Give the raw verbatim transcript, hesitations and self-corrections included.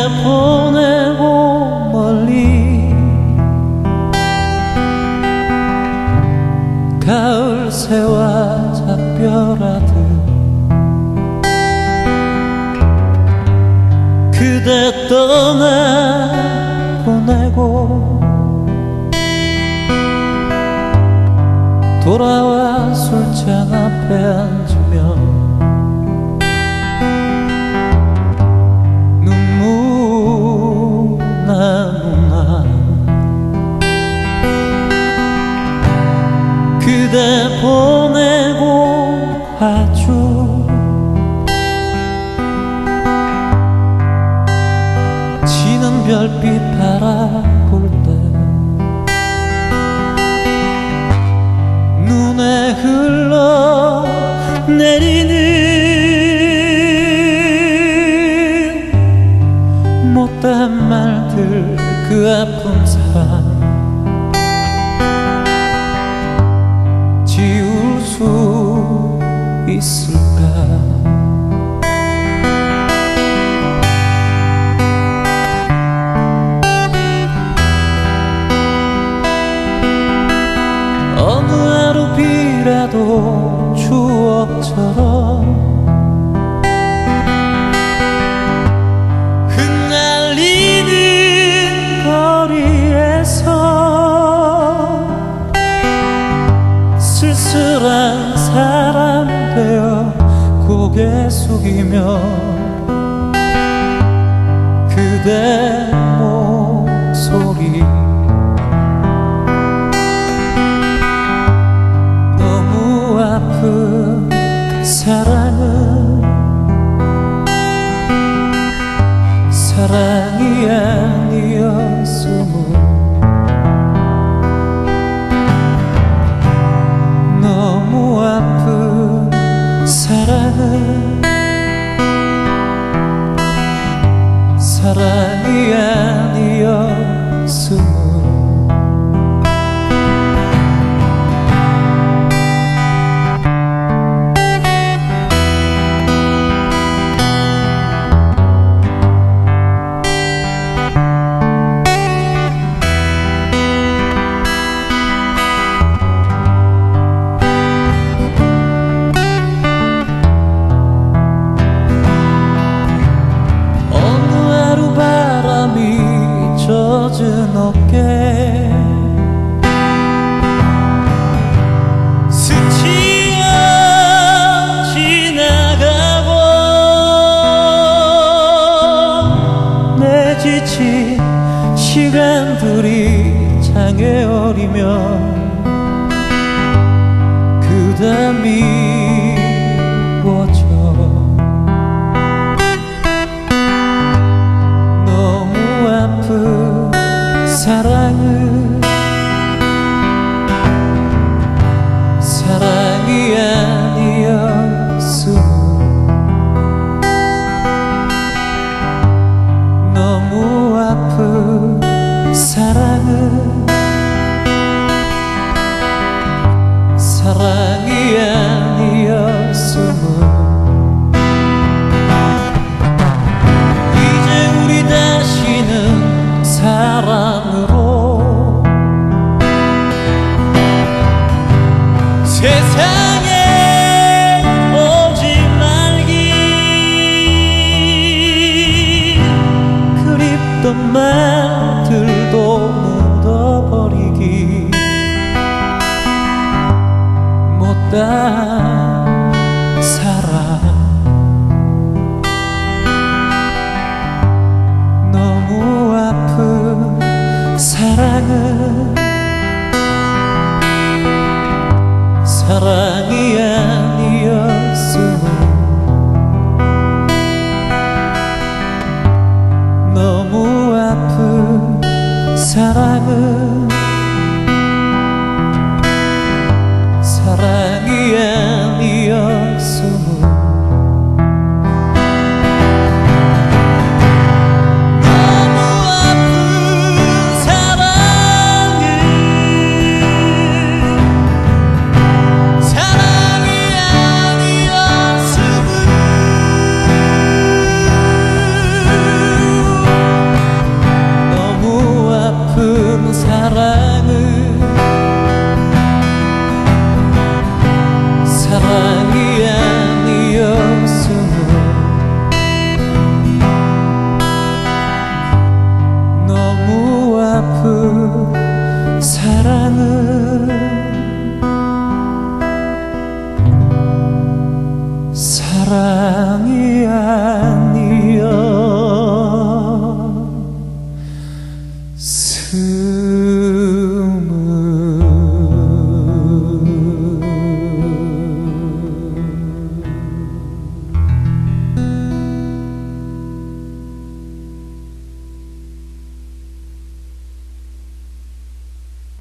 보내고 멀리 가을 새와 작별하듯 그대 떠나 보내고 돌아와 술잔 앞에 앉으면 눈물 나누나 그대 보내고 아주 지는 별빛 바라볼 때 눈에 흘러 내리는 못된 말들 그 아픈 사랑 지울 수 있을까. 어느 하루 비라도 추억처럼 흩날리는 거리에서 쓸쓸한 사람 되어 고개 숙이며 그대 목소리 아픈 사랑은 사랑이 아니었음을 너무 아픈 사랑은 사랑이 아니었음을 젖은 어깨 스치어 지나가고 내 지친 시간들이 장애 어리면 그대 미워져 너무 아픈 사랑은 사랑이 아니었음을 너무 아픈 사랑은 사랑이 아니었음을 이제 우리 다시는 사랑으로 세상에 오지 말기 그립던 말들도 묻어버리기 못한 사랑 너무 아픈 사랑은 사랑이 아니었음을 너무 아픈 사랑은 사랑이 그